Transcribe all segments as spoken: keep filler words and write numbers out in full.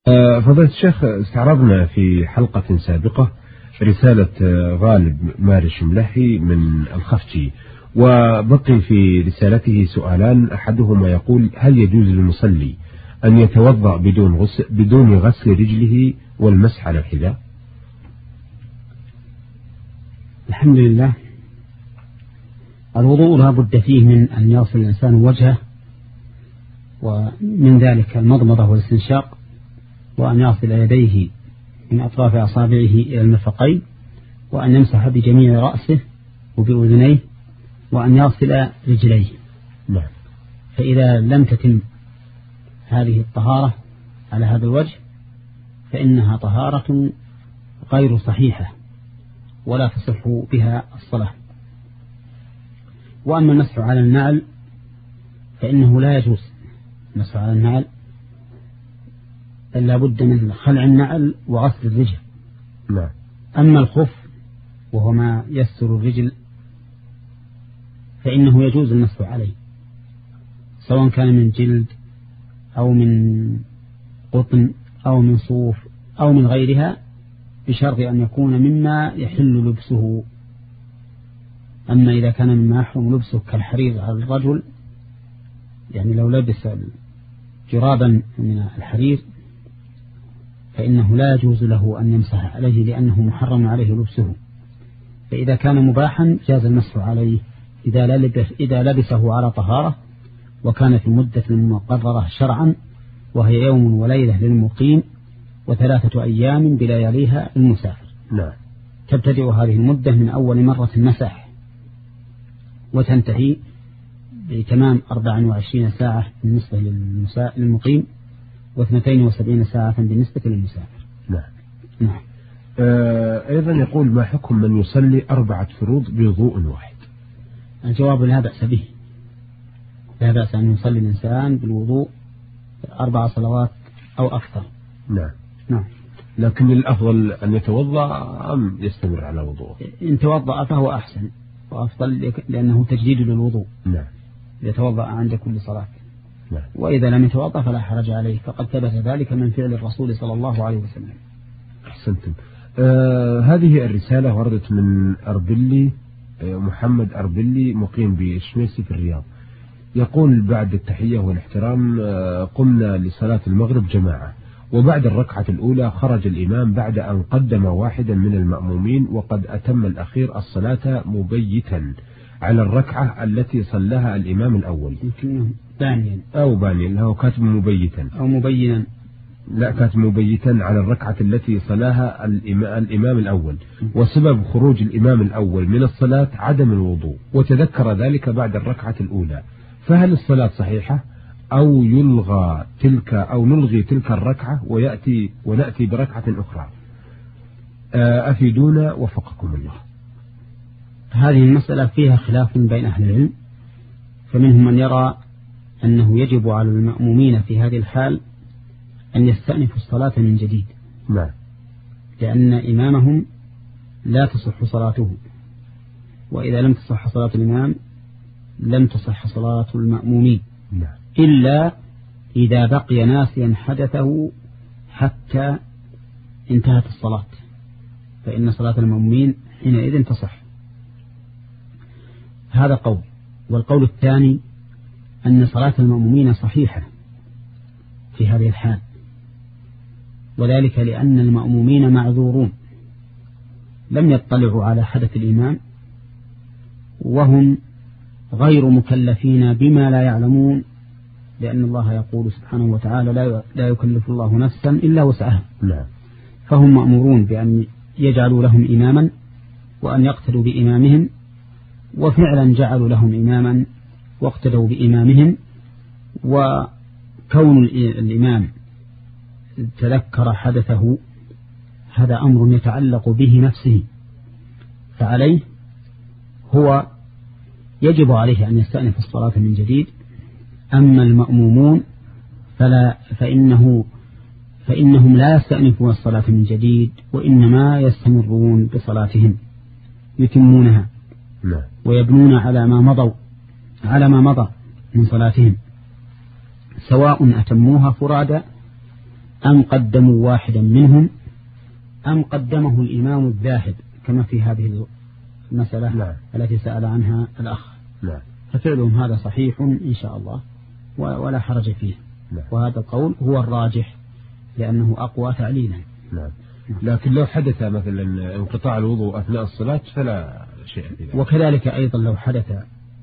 فضيلة الشيخ، استعرضنا في حلقة سابقة رسالة غالب مارش ملحي من الخفتي، وبقي في رسالته سؤالان. أحدهما يقول: هل يجوز للمصلي أن يتوضأ بدون غسل, بدون غسل رجله والمسح على الحذاء؟ الحمد لله. الوضوء لا بد فيه من أن يغسل الإنسان وجهه، ومن ذلك المضمضة والاستنشاق، وأن يغسل يديه من أطراف أصابعه إلى المرفقين، وأن يمسح بجميع رأسه وبأذنيه، وأن يغسل رجليه. نعم. فإذا لم تتم هذه الطهارة على هذا الوجه فإنها طهارة غير صحيحة ولا تصح بها الصلاة. وأما المسح على النعل فإنه لا يجوز المسح على النعل، إلا بد من خلع النعل وغسل الرجل. نعم. أما الخف وهو ما يستر الرجل فإنه يجوز المسح عليه، سواء كان من جلد أو من قطن أو من صوف أو من غيرها، بشرط أن يكون مما يحل لبسه. أما إذا كان مما يحرم لبسه كالحرير على الرجل، يعني لو لبس جرابا من الحرير فإنه لا يجوز له أن يمسح عليه لأنه محرم عليه لبسه. فإذا كان مباحا جاز المسح عليه إذا لبس إذا لبسه على طهارة، وكان في المدة المقررة شرعا، وهي يوم وليلة للمقيم وثلاثة أيام بلياليها للمسافر. نعم. تبتدئ هذه المدة من أول مرة مسح وتنتهي بتمام أربع وعشرين ساعة بالنسبة للمقيم، واثنتين وسبعين ساعة بالنسبة للمسافر. نعم. نعم. آه أيضا يقول: ما حكم من يصلي أربعة فروض بوضوء واحد؟ الجواب: لا بأس به، لا بأس أن يصلي الإنسان بالوضوء أربع صلوات أو أكثر. نعم. نعم. لكن الأفضل أن يتوضأ أم يستمر على وضوءه؟ إن توضأ فهو أحسن وأفضل، لأنه تجديد للوضوء. نعم. يتوضأ عند كل صلاة. نعم. وإذا لم يتوضأ فلا حرج عليه، فقد ثبت ذلك من فعل الرسول صلى الله عليه وسلم. أحسنتم. آه هذه الرسالة وردت من أربلي، آه محمد أربلي، مقيم بشميسي في الرياض. يقول: بعد التحية والاحترام آه قمنا لصلاة المغرب جماعة، وبعد الركعة الأولى خرج الإمام بعد أن قدم واحدا من المأمومين، وقد أتم الأخير الصلاة مبيتا على الركعة التي صلاها الإمام الأول. يمكن بانيا أو بانيا، هو كاتب مبيتا أو مبينا. لا، كاتب مبيتا على الركعة التي صلاها الإمام الأول، وسبب خروج الإمام الأول من الصلاة عدم الوضوء، وتذكر ذلك بعد الركعة الأولى، فهل الصلاة صحيحة أو يلغى تلك أو نلغي تلك الركعة ويأتي ونأتي بركعة أخرى؟ أفيدونا وفقكم الله. هذه المسألة فيها خلاف بين أهل العلم، فمنهم من يرى أنه يجب على المأمومين في هذه الحال أن يستأنفوا الصلاة من جديد. نعم. لأن إمامهم لا تصح صلاته، وإذا لم تصح صلاة الإمام لم تصح صلاة المأمومين. نعم. إلا إذا بقي ناسيا حدثه حتى انتهت الصلاة، فإن صلاة المأمومين حينئذ تصح. هذا قول. والقول الثاني أن صلاة المأمومين صحيحة في هذه الحال، وذلك لأن المأمومين معذورون، لم يطلعوا على حدث الإمام، وهم غير مكلفين بما لا يعلمون، لأن الله يقول سبحانه وتعالى: لا يكلف الله نفسا إلا وسعها. نعم. فهم مأمورون بأن يجعلوا لهم إماما وأن يقتدوا بإمامهم، وفعلا جعلوا لهم إماما واقتدوا بإمامهم. وكون الإمام تذكر حدثه هذا أمر يتعلق به نفسه، فعليه هو يجب عليه أن يستأنف الصلاة من جديد. أما المأمومون فلا فإنه فإنهم لا يستأنفون الصلاة من جديد، وإنما يستمرون بصلاتهم يتمونها ويبنون على ما مضوا على ما مضى من صلاتهم، سواء أتموها فرادى أم قدموا واحدا منهم أم قدمه الإمام الذاهب كما في هذه المسألة نعم. التي سأل عنها الأخ. نعم. ففعلهم هذا صحيح إن شاء الله ولا حرج فيه. نعم. وهذا القول هو الراجح لأنه أقوى تعليلا. نعم. لكن لو حدث مثلا انقطاع الوضوء أثناء الصلاة فلا شيء في ذلك. وكذلك أيضا لو حدث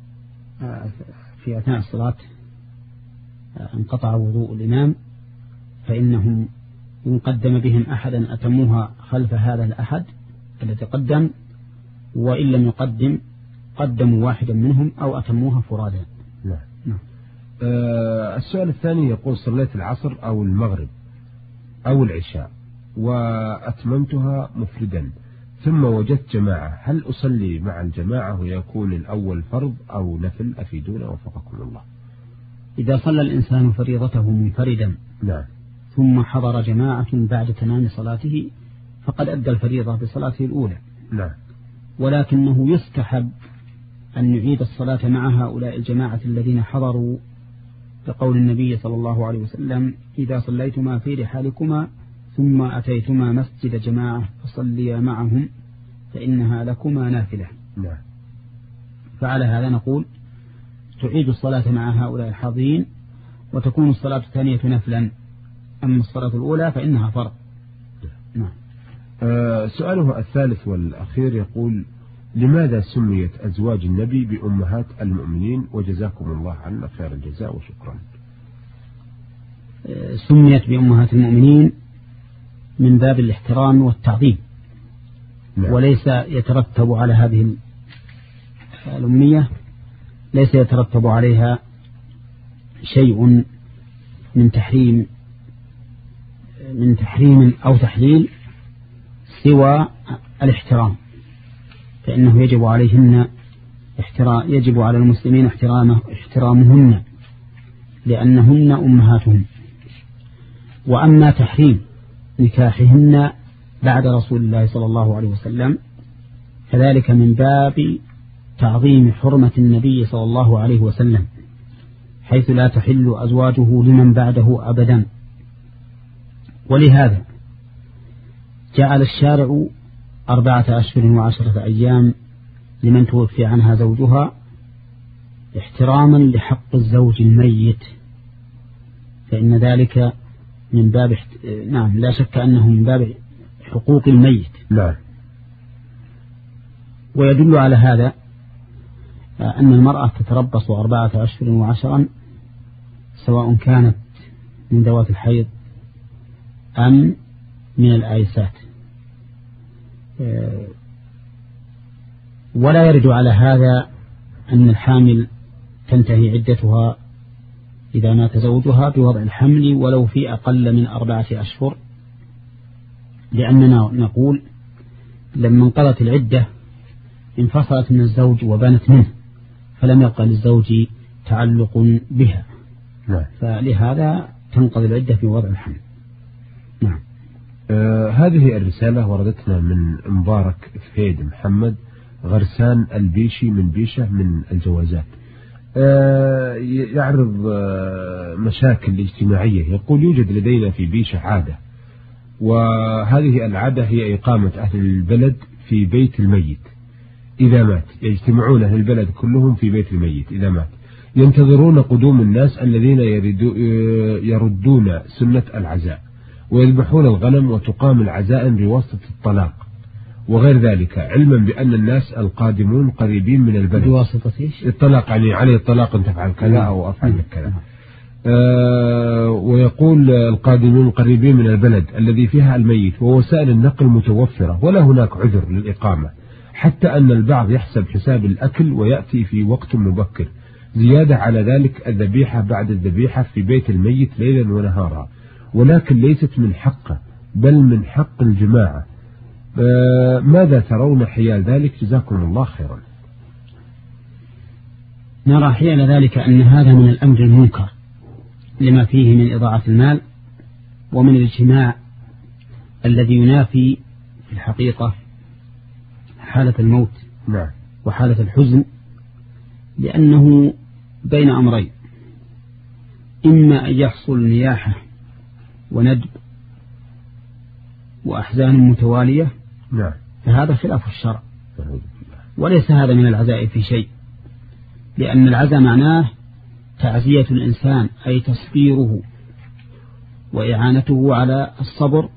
في أثناء الصلاة انقطع وضوء الإمام فإنهم إن قدم بهم أحدا أتموها خلف هذا الأحد الذي قدم، وإن لم يقدم قدموا واحدا منهم أو أتموها فرادا. نعم. نعم. أه السؤال الثاني يقول صليت العصر أو المغرب أو العشاء وأتممتها مفردا ثم وجدت جماعة، هل أصلي مع الجماعة ويكون الأول فرض أو نفل؟ أفيدونا وفقكم الله. إذا صلى الإنسان فريضته منفردا نعم. ثم حضر جماعة بعد تمام صلاته فقد أدى الفريضة بصلاته الأولى. نعم. ولكنه يستحب أن يعيد الصلاة مع هؤلاء الجماعة الذين حضروا لقول النبي صلى الله عليه وسلم إذا صليتما في رحالكما ثم أتيتما مسجد جماعة فصليا معهم فإنها لكما نافلة. نعم. فعلى هذا نقول تعيد الصلاة مع هؤلاء الحاضرين وتكون الصلاة الثانية نفلا، أما الصلاة الأولى فإنها فرض. نعم. أه سؤاله الثالث والأخير يقول لماذا سميت أزواج النبي بأمهات المؤمنين؟ وجزاكم الله عنا خير الجزاء وشكرا. أه سميت بأمهات المؤمنين من باب الاحترام والتعظيم. نعم. وليس يترتب على هذه الأمية ليس يترتب عليها شيء من تحريم من تحريم أو تحليل سوى الاحترام، فإنه يجب عليهن احترام يجب على المسلمين احترامه احترامهن لأنهن أمهاتهم. وأما تحريم نكاحهن بعد رسول الله صلى الله عليه وسلم فذلك من باب تعظيم حرمة النبي صلى الله عليه وسلم، حيث لا تحل أزواجه لمن بعده أبدا. ولهذا جعل الشارع أربعة أشهر وعشرة أيام لمن توفي عنها زوجها احتراما لحق الزوج الميت، فإن ذلك من باب احت... نعم لا شك أنه من باب حقوق الميت. نعم. ويدل على هذا أن المرأة تتربص أربعة أشهر وعشرا سواء كانت من ذوات الحيض أم من الآيسات، ولا يرد على هذا أن الحامل تنتهي عدتها إذا مات زوجها بوضع الحمل ولو في أقل من أربعة أشهر، لأننا نقول لما انقضت العدة انفصلت من الزوج وبانت منه فلم يبقى للزوج تعلق بها. نعم. فلهذا تنقضي العدة في وضع الحمل. نعم. آه هذه الرسالة وردتنا من مبارك فهيد محمد غرسان البيشي من بيشة من الجوازات. آه يعرض آه مشاكل اجتماعية، يقول يوجد لدينا في بيشة عادة، وهذه العادة هي إقامة أهل البلد في بيت الميت إذا مات، يجتمعون أهل البلد كلهم في بيت الميت إذا مات، ينتظرون قدوم الناس الذين يردون سنة العزاء ويذبحون الغنم وتقام العزائم بواسطة الطلاق وغير ذلك، علما بأن الناس القادمون قريبين من البلد. بواسطة ايش؟ الطلاق يعني عليه الطلاق أن تفعل كذا أو أفعل لك كذا. آه ويقول القادمون قريبين من البلد الذي فيها الميت ووسائل النقل متوفرة ولا هناك عذر للإقامة، حتى أن البعض يحسب حساب الأكل ويأتي في وقت مبكر، زيادة على ذلك الذبيحة بعد الذبيحة في بيت الميت ليلا ونهارا، ولكن ليست من حقه بل من حق الجماعة. آه ماذا ترون حيال ذلك؟ جزاكم الله خيرا. نرى حيال ذلك أن هذا من الأمر المنكر لما فيه من إضاعة المال ومن الاجتماع الذي ينافي في الحقيقة حالة الموت. نعم. وحالة الحزن، لأنه بين أمرين، إما أن يحصل نياحة وندب وأحزان متوالية نعم. فهذا خلاف الشرع، وليس هذا من العزاء في شيء، لأن العزاء معناه تعزية الإنسان أي تصبيره وإعانته على الصبر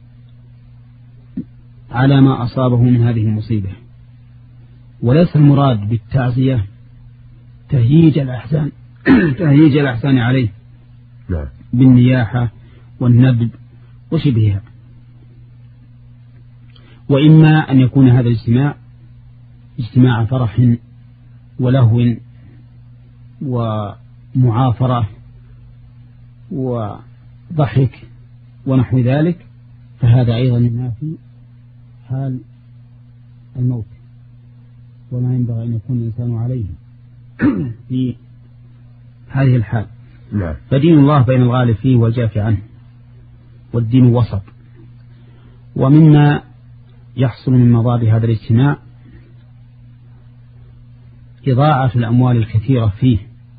على ما أصابه من هذه المصيبة، وليس المراد بالتعزية تهييج الأحزان تهييج الأحزان عليه نعم. بالنياحة والندب وشبهها. وإما أن يكون هذا الاجتماع اجتماع فرح ولهو ومعافرة وضحك ونحو ذلك، فهذا أيضا ينافي حال الموت وما ينبغي أن يكون الإنسان عليه في هذه الحال. نعم. فدين الله بين الغالب فيه والجافي عنه، والدين وسط. ومما يحصل من مضاد هذا الاجتماع إضاعة الأموال الكثيرة فيه،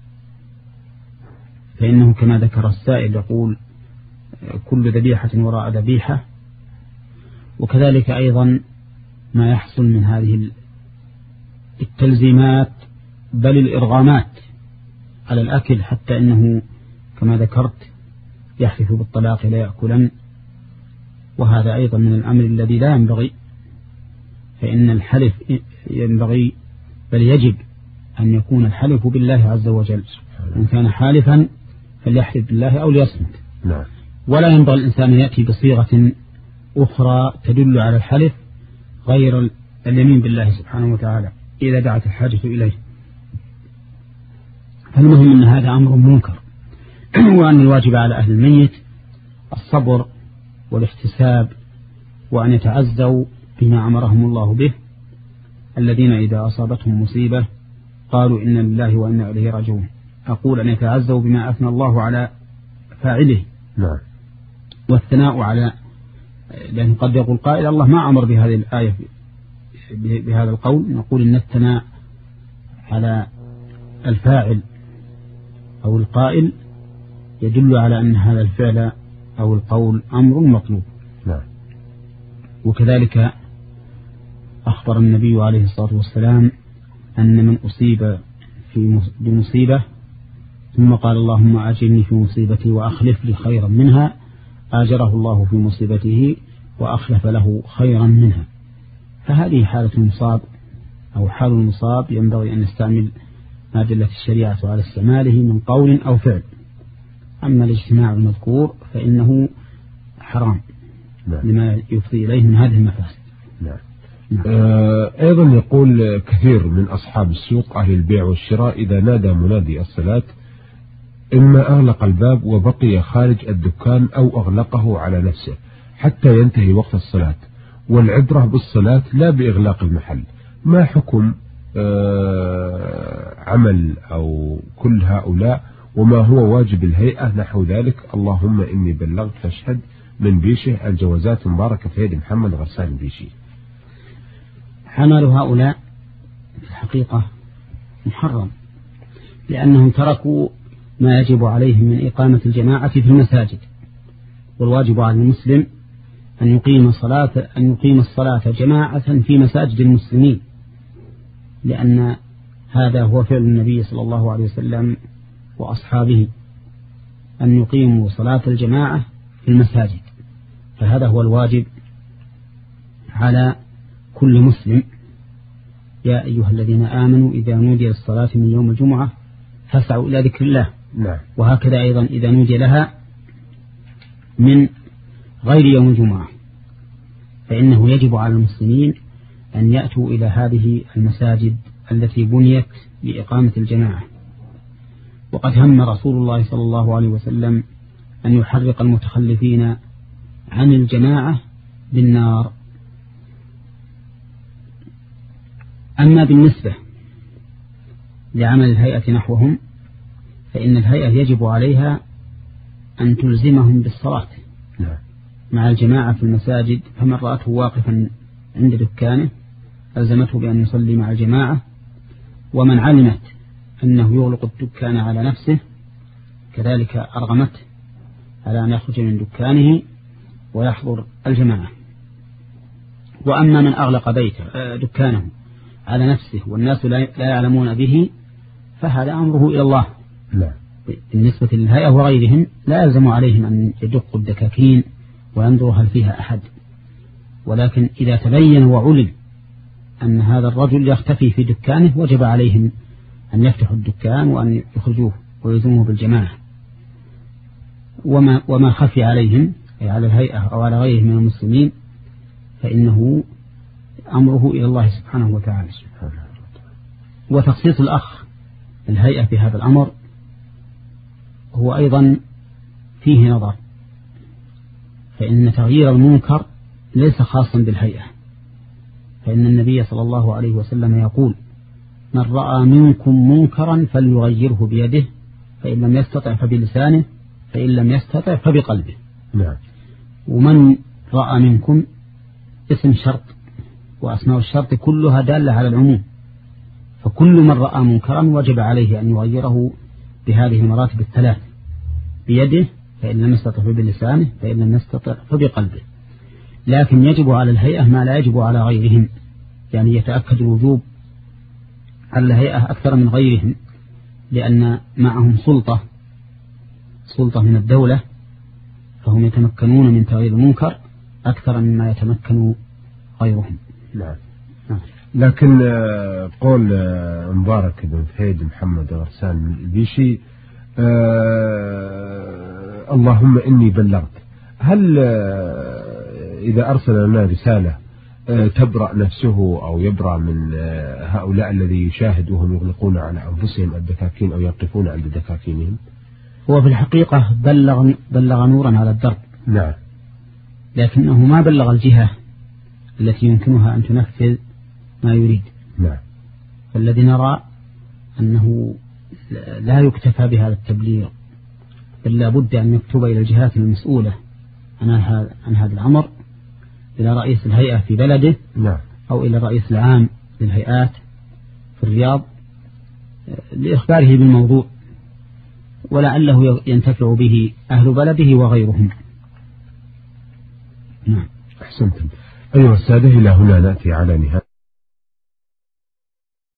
فإنه كما ذكر السائل يقول كل ذبيحة وراء ذبيحة، وكذلك أيضا ما يحصل من هذه التلزيمات بل الإرغامات على الأكل، حتى إنه كما ذكرت يحلف بالطلاق لا يأكلن، وهذا أيضا من الأمر الذي لا ينبغي، فإن الحلف ينبغي بل يجب أن يكون الحلف بالله عز وجل، إن كان حالفا فليحلف بالله أو ليصمت. نعم. ولا ينبغي الإنسان يأتي بصيغة أخرى تدل على الحلف غير اليمين بالله سبحانه وتعالى إذا دعت الحاجة إليه. فالمهم أن هذا أمر منكر، وأن الواجب على أهل الميت الصبر والاحتساب، وأن يتعزوا بما أمرهم الله به، الذين إذا أصابتهم مصيبة قالوا إنا لله وإنا إليه راجعون. أقول أن يتعزوا بما أثنى الله على فاعله. نعم. والثناء على، لأن قد يقول قائل الله ما أمر بهذه الآية بهذا القول، نقول إن الثناء على الفاعل أو القائل يدل على أن هذا الفعل أو القول أمر مطلوب. نعم. وكذلك أخبر النبي عليه الصلاة والسلام أن من أصيب في بمصيبة ثم قال اللهم أجرني في مصيبتي وأخلف لي خيرا منها، آجره الله في مصيبته وأخلف له خيرا منها. فهذه حالة المصاب أو حال المصاب ينبغي أن نستعمل ما دلت الشريعة على استعماله من قول أو فعل. أما الاجتماع المذكور فإنه حرام. نعم. لما يفضي إليه من هذه المفاسد. نعم. نعم. آه أيضا يقول كثير من أصحاب السوق أهل البيع والشراء إذا نادى منادي الصلاة إما أغلق الباب وبقي خارج الدكان أو أغلقه على نفسه حتى ينتهي وقت الصلاة، والعبرة بالصلاة لا بإغلاق المحل. ما حكم آه عمل أو كل هؤلاء، وما هو واجب الهيئة نحو ذلك؟ اللهم إني بلغت فاشهد. من بيشه، الجوازات مباركة في يد محمد غسان بيشي. حمل هؤلاء في الحقيقة محرم، لأنهم تركوا ما يجب عليهم من إقامة الجماعة في المساجد، والواجب على المسلم أن يقيم صلاة أن يقيم الصلاة جماعة في مساجد المسلمين، لأن هذا هو فعل النبي صلى الله عليه وسلم وأصحابه، أن يقيموا صلاة الجماعة في المساجد. فهذا هو الواجب على كل مسلم. يا أيها الذين آمنوا إذا نودي للصلاة من يوم الجمعة فاسعوا إلى ذكر الله. نعم. وهكذا أيضا إذا نودي لها من غير يوم الجمعة، فإنه يجب على المسلمين أن يأتوا إلى هذه المساجد التي بنيت لإقامة الجماعة. وقد هم رسول الله صلى الله عليه وسلم أن يحرق المتخلفين عن الجماعة بالنار. أما بالنسبة لعمل الهيئة نحوهم، فإن الهيئة يجب عليها أن تلزمهم بالصلاة مع الجماعة في المساجد، فمن رأته واقفا عند دكانه ألزمته بأن يصلي مع الجماعة، ومن علمت أنه يغلق الدكان على نفسه كذلك أرغمته على أن يخرج من دكانه ويحضر الجماعة. وأما من أغلق بيته دكانه على نفسه والناس لا يعلمون به فهذا أمره إلى الله. لا. بالنسبة للهيئة وغيرهم لا يلزم عليهم أن يدقوا الدكاكين وينظروا هل فيها أحد، ولكن إذا تبين وعلم أن هذا الرجل يختفي في دكانه وجب عليهم أن يفتحوا الدكان وأن يخرجوه ويلزموه بالجماعة. وما, وما خفي عليهم أي على الهيئة أو على غيره من المسلمين فإنه أمره إلى الله سبحانه وتعالى. وتخصيص الأخ الهيئة في هذا الأمر هو أيضا فيه نظر، فإن تغيير المنكر ليس خاصا بالهيئة، فإن النبي صلى الله عليه وسلم يقول: من رأى منكم منكرا فليغيره بيده، فإن لم يستطع فبلسانه، فإن لم يستطع فبقلبه. نعم. ومن رأى منكم اسم شرط، وأسماء الشرط كلها دالة على العموم، فكل من رأى منكرا وجب عليه أن يغيره بهذه المراتب الثلاث: بيده، فإن لم يستطع فبلسانه، فإن لم يستطع فبقلبه. لكن يجب على الهيئة ما لا يجب على غيرهم، يعني يتأكد الوجوب على الهيئة أكثر من غيرهم، لأن معهم سلطة سلطة من الدولة، فهم يتمكنون من تغيير المنكر أكثر مما يتمكن غيرهم. نعم. لكن قول مبارك بن فهيد محمد غرسان البيشي: آه اللهم إني بلغت، هل إذا أرسل لنا رسالة تبرأ نفسه أو يبرأ من هؤلاء الذي يشاهدوهم يغلقون على أنفسهم الدكاكين أو يقفون عند دكاكينهم؟ هو في الحقيقة بلغ, بلغ نورا على الدرب. نعم. لكنه ما بلغ الجهة التي يمكنها أن تنفذ ما يريد. نعم. فالذي نرى أنه لا يكتفى بهذا التبليغ، بل لا بد أن يكتب إلى الجهات المسؤولة عن هذا الأمر، إلى رئيس الهيئة في بلده. نعم. أو إلى الرئيس العام للهيئات في الرياض لإخباره بالموضوع، ولعله ينتفع به أهل بلده وغيرهم. نعم. أحسنتم. أيها السادة، إلى هنا نأتي على نهاية